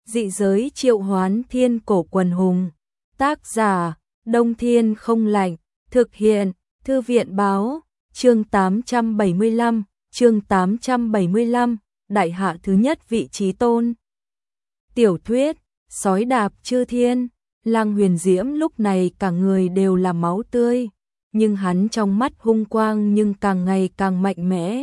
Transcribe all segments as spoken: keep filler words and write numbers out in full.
Dị giới triệu hoán thiên cổ quần hùng. Tác giả, Đông Thiên không lạnh. Thực hiện, Thư viện báo. Chương tám trăm bảy mươi lăm, chương tám trăm bảy mươi lăm, đại hạ thứ nhất vị chí tôn. Tiểu thuyết, sói đạp chư thiên. Lăng Huyền Diễm lúc này cả người đều là máu tươi, nhưng hắn trong mắt hung quang nhưng càng ngày càng mạnh mẽ,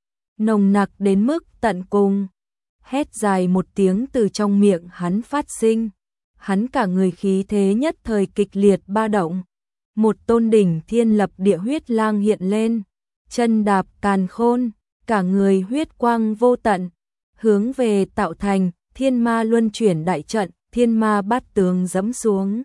nồng nặc đến mức tận cùng. Hét dài một tiếng từ trong miệng hắn phát sinh, hắn cả người khí thế nhất thời kịch liệt ba động. Một tôn đỉnh thiên lập địa huyết lang hiện lên, chân đạp càn khôn, cả người huyết quang vô tận, hướng về tạo thành thiên ma luân chuyển đại trận, thiên ma bát tướng dẫm xuống.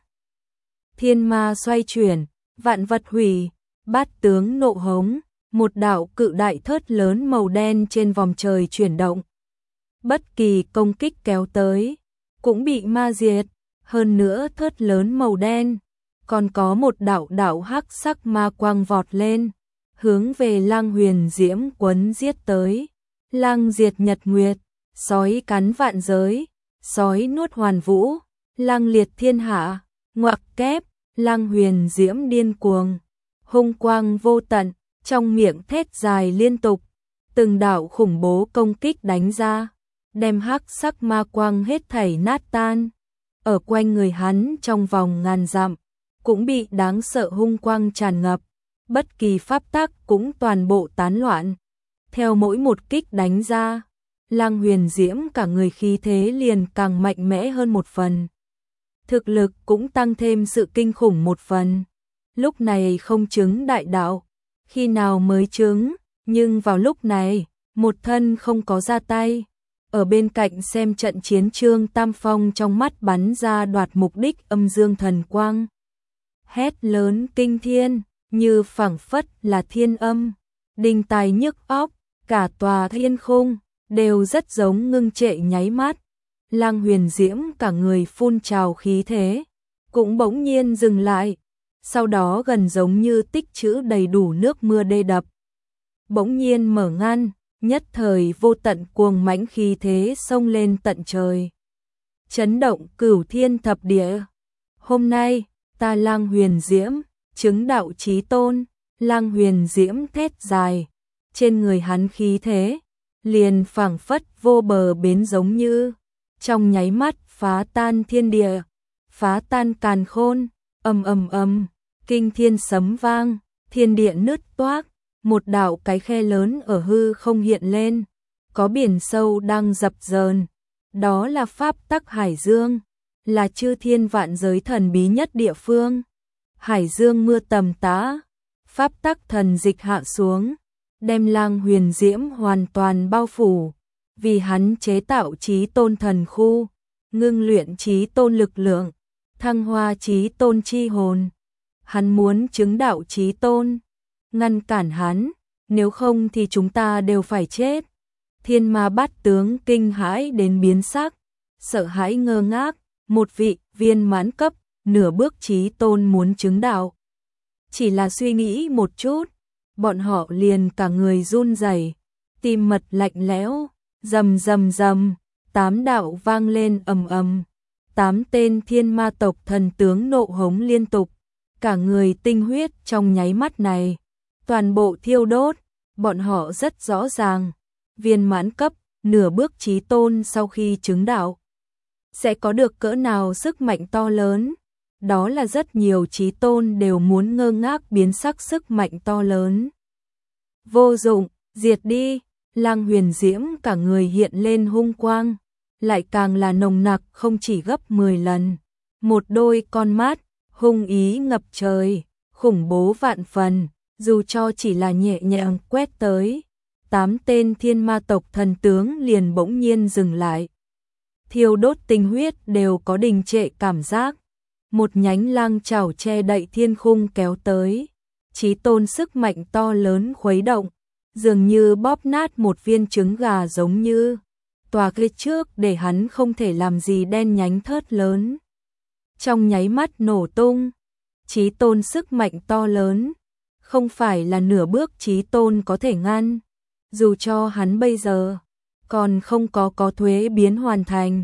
Thiên ma xoay chuyển, vạn vật hủy, bát tướng nộ hống, một đạo cự đại thớt lớn màu đen trên vòng trời chuyển động. Bất kỳ công kích kéo tới, cũng bị ma diệt, hơn nữa thớt lớn màu đen, còn có một đạo đạo hắc sắc ma quang vọt lên, hướng về Lăng Huyền Diễm quấn giết tới. Lang diệt nhật nguyệt, sói cắn vạn giới, sói nuốt hoàn vũ, lang liệt thiên hạ, ngoặc kép, Lăng Huyền Diễm điên cuồng, hung quang vô tận, trong miệng thét dài liên tục, từng đạo khủng bố công kích đánh ra, đem hắc sắc ma quang hết thảy nát tan. Ở quanh người hắn trong vòng ngàn dặm, cũng bị đáng sợ hung quang tràn ngập, bất kỳ pháp tắc cũng toàn bộ tán loạn. Theo mỗi một kích đánh ra, Lăng Huyền Diễm cả người khí thế liền càng mạnh mẽ hơn một phần. Thực lực cũng tăng thêm sự kinh khủng một phần. Lúc này không chứng đại đạo, khi nào mới chứng, nhưng vào lúc này, một thân không có ra tay. Ở bên cạnh xem trận chiến Trương Tam Phong trong mắt bắn ra đoạt mục đích âm dương thần quang. Hét lớn kinh thiên, như phảng phất là thiên âm, đình tài nhức óc, cả tòa thiên khung đều rất giống ngưng trệ nháy mắt. Lăng Huyền Diễm cả người phun trào khí thế, cũng bỗng nhiên dừng lại, sau đó gần giống như tích trữ đầy đủ nước mưa đê đập. Bỗng nhiên mở ngăn, nhất thời vô tận cuồng mãnh khí thế xông lên tận trời, chấn động cửu thiên thập địa. Hôm nay, ta Lăng Huyền Diễm, chứng đạo chí tôn. Lăng Huyền Diễm thét dài, trên người hắn khí thế, liền phảng phất vô bờ bến giống như, trong nháy mắt phá tan thiên địa, phá tan càn khôn, ầm ầm ầm, kinh thiên sấm vang, thiên địa nứt toác, một đạo cái khe lớn ở hư không hiện lên, có biển sâu đang dập dờn, đó là pháp tắc hải dương, là chư thiên vạn giới thần bí nhất địa phương. Hải dương mưa tầm tã, pháp tắc thần dịch hạ xuống, đem Lăng Huyền Diễm hoàn toàn bao phủ, vì hắn chế tạo chí tôn thần khu, ngưng luyện chí tôn lực lượng, thăng hoa chí tôn chi hồn. Hắn muốn chứng đạo chí tôn, ngăn cản hắn, nếu không thì chúng ta đều phải chết. Thiên ma bát tướng kinh hãi đến biến sắc, sợ hãi ngơ ngác, một vị viên mãn cấp, nửa bước chí tôn muốn chứng đạo. Chỉ là suy nghĩ một chút, bọn họ liền cả người run rẩy, tim mật lạnh lẽo, rầm rầm rầm, tám đạo vang lên ầm ầm, tám tên thiên ma tộc thần tướng nộ hống liên tục, cả người tinh huyết trong nháy mắt này, toàn bộ thiêu đốt. Bọn họ rất rõ ràng, viên mãn cấp, nửa bước chí tôn sau khi chứng đạo, sẽ có được cỡ nào sức mạnh to lớn. Đó là rất nhiều chí tôn đều muốn ngơ ngác biến sắc sức mạnh to lớn. Vô dụng, diệt đi. Lăng Huyền Diễm cả người hiện lên hung quang, lại càng là nồng nặc không chỉ gấp mười lần. Một đôi con mắt, hung ý ngập trời, khủng bố vạn phần, dù cho chỉ là nhẹ nhàng quét tới, tám tên thiên ma tộc thần tướng liền bỗng nhiên dừng lại. Thiêu đốt tinh huyết đều có đình trệ cảm giác. Một nhánh lang chảo che đậy thiên khung kéo tới, chí tôn sức mạnh to lớn khuấy động, dường như bóp nát một viên trứng gà giống như, tòa kia trước để hắn không thể làm gì đen nhánh thớt lớn. Trong nháy mắt nổ tung, chí tôn sức mạnh to lớn, không phải là nửa bước chí tôn có thể ngăn, dù cho hắn bây giờ còn không có có thuế biến hoàn thành,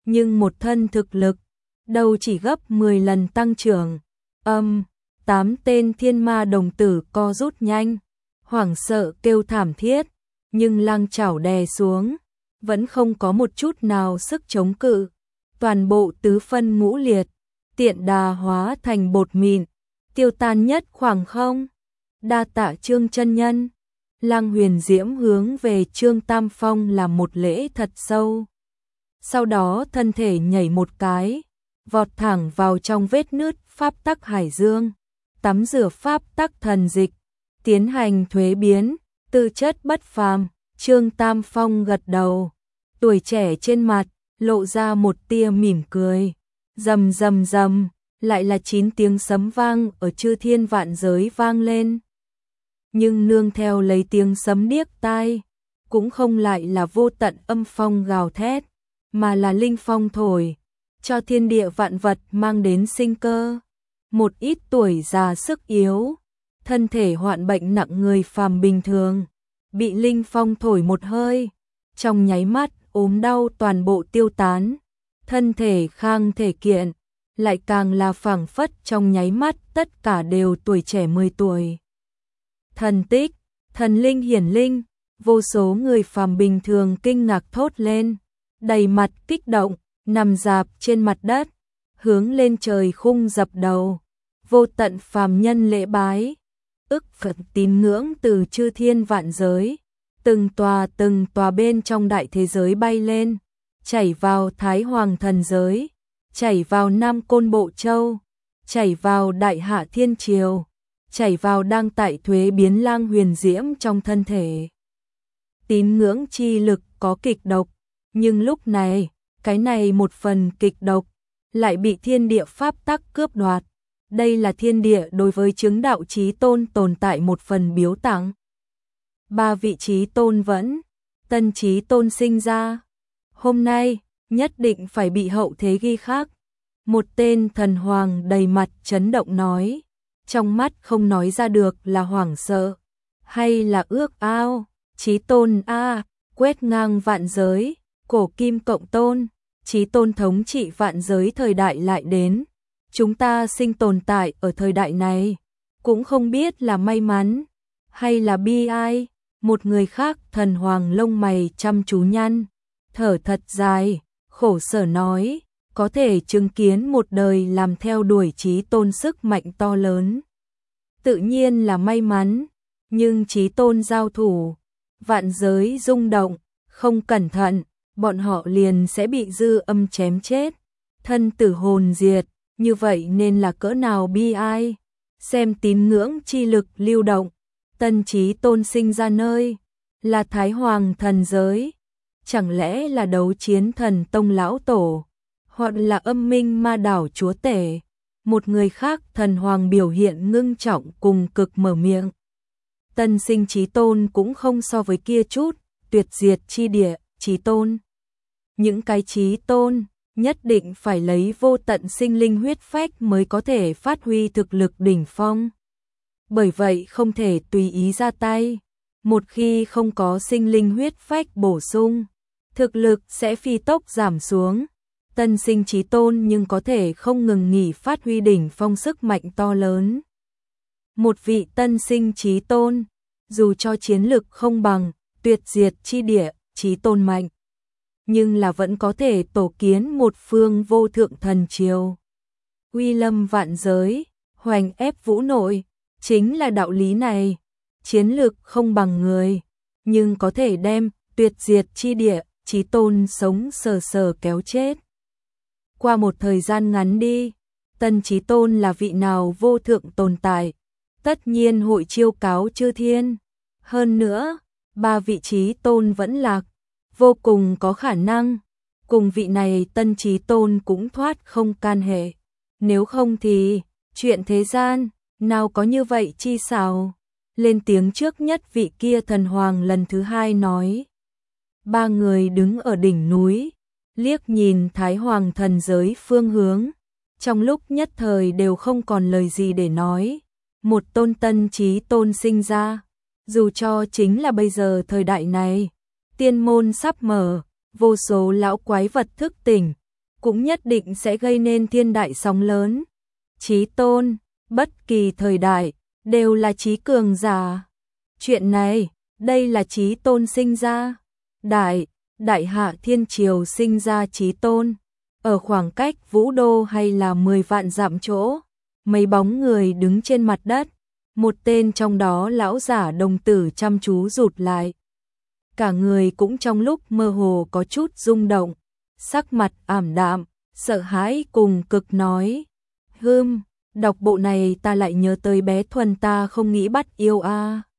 nhưng một thân thực lực, đâu chỉ gấp mười lần tăng trưởng. Âm, tám tên thiên ma đồng tử co rút nhanh, hoảng sợ kêu thảm thiết, nhưng lang chảo đè xuống, vẫn không có một chút nào sức chống cự. Toàn bộ tứ phân ngũ liệt, tiện đà hóa thành bột mịn, tiêu tan nhất khoảng không. Đa tạ Trương chân nhân. Lang Huyền Diễm hướng về Trương Tam Phong làm một lễ thật sâu. Sau đó thân thể nhảy một cái, vọt thẳng vào trong vết nứt pháp tắc hải dương, tắm rửa pháp tắc thần dịch, tiến hành thuế biến, tư chất bất phàm. Trương Tam Phong gật đầu, tuổi trẻ trên mặt lộ ra một tia mỉm cười. Rầm rầm rầm, lại là chín tiếng sấm vang ở chư thiên vạn giới vang lên. Nhưng nương theo lấy tiếng sấm điếc tai, cũng không lại là vô tận âm phong gào thét, mà là linh phong thổi, cho thiên địa vạn vật mang đến sinh cơ. Một ít tuổi già sức yếu, thân thể hoạn bệnh nặng người phàm bình thường, bị linh phong thổi một hơi, trong nháy mắt ốm đau toàn bộ tiêu tán, thân thể khang thể kiện, lại càng là phảng phất trong nháy mắt tất cả đều tuổi trẻ mười tuổi. Thần tích, thần linh hiển linh, vô số người phàm bình thường kinh ngạc thốt lên, đầy mặt kích động, nằm rạp trên mặt đất, hướng lên trời khung dập đầu, vô tận phàm nhân lễ bái, ức Phật tín ngưỡng từ chư thiên vạn giới, từng tòa từng tòa bên trong đại thế giới bay lên, chảy vào Thái Hoàng thần giới, chảy vào Nam Côn Bộ Châu, chảy vào Đại Hạ Thiên Triều, chảy vào đang tại thuế biến Lang Huyền Diễm trong thân thể. Tín ngưỡng chi lực có kịch độc, nhưng lúc này, cái này một phần kịch độc, lại bị thiên địa pháp tắc cướp đoạt. Đây là thiên địa đối với chứng đạo chí tôn tồn tại một phần biếu tặng. Ba vị chí tôn vẫn, tân chí tôn sinh ra. Hôm nay, nhất định phải bị hậu thế ghi khắc. Một tên thần hoàng đầy mặt chấn động nói, trong mắt không nói ra được là hoảng sợ, hay là ước ao. Chí tôn a, quét ngang vạn giới, cổ kim cộng tôn, chí tôn thống trị vạn giới thời đại lại đến. Chúng ta sinh tồn tại ở thời đại này, cũng không biết là may mắn, hay là bi ai. Một người khác thần hoàng lông mày chăm chú nhăn, thở thật dài, khổ sở nói, có thể chứng kiến một đời làm theo đuổi chí tôn sức mạnh to lớn. Tự nhiên là may mắn, nhưng chí tôn giao thủ, vạn giới rung động, không cẩn thận, bọn họ liền sẽ bị dư âm chém chết, thân tử hồn diệt, như vậy nên là cỡ nào bi ai. Xem tín ngưỡng chi lực lưu động, tân chí tôn sinh ra nơi, là Thái Hoàng thần giới, chẳng lẽ là đấu chiến thần tông lão tổ, hoặc là âm minh ma đảo chúa tể. Một người khác thần hoàng biểu hiện ngưng trọng cùng cực mở miệng. Tân sinh chí tôn cũng không so với kia chút, tuyệt diệt chi địa, chí tôn. Những cái chí tôn, nhất định phải lấy vô tận sinh linh huyết phách mới có thể phát huy thực lực đỉnh phong. Bởi vậy không thể tùy ý ra tay. Một khi không có sinh linh huyết phách bổ sung, thực lực sẽ phi tốc giảm xuống. Tân sinh chí tôn nhưng có thể không ngừng nghỉ phát huy đỉnh phong sức mạnh to lớn. Một vị tân sinh chí tôn, dù cho chiến lực không bằng tuyệt diệt chi địa chí tôn mạnh, nhưng là vẫn có thể tổ kiến một phương vô thượng thần triều. Uy lâm vạn giới, hoành ép vũ nội, chính là đạo lý này. Chiến lực không bằng người, nhưng có thể đem tuyệt diệt chi địa chí tôn sống sờ sờ kéo chết. Qua một thời gian ngắn đi, tân chí tôn là vị nào vô thượng tồn tại, tất nhiên hội chiêu cáo chư thiên. Hơn nữa, ba vị chí tôn vẫn lạc, vô cùng có khả năng, cùng vị này tân chí tôn cũng thoát không can hệ. Nếu không thì, chuyện thế gian, nào có như vậy chi xảo. Lên tiếng trước nhất vị kia thần hoàng lần thứ hai nói. Ba người đứng ở đỉnh núi, liếc nhìn Thái Hoàng thần giới phương hướng, trong lúc nhất thời đều không còn lời gì để nói. Một tôn tân chí tôn sinh ra, dù cho chính là bây giờ thời đại này, tiên môn sắp mở, vô số lão quái vật thức tỉnh, cũng nhất định sẽ gây nên thiên đại sóng lớn. Chí tôn, bất kỳ thời đại, đều là chí cường giả. Chuyện này, đây là chí tôn sinh ra. Đại, đại hạ thiên triều sinh ra chí tôn. Ở khoảng cách vũ đô hay là mười vạn dặm chỗ, mấy bóng người đứng trên mặt đất. Một tên trong đó lão giả đồng tử chăm chú rụt lại. Cả người cũng trong lúc mơ hồ có chút rung động, sắc mặt ảm đạm, sợ hãi cùng cực nói. Hừm, đọc bộ này ta lại nhớ tới bé Thuần ta không nghĩ bắt yêu a.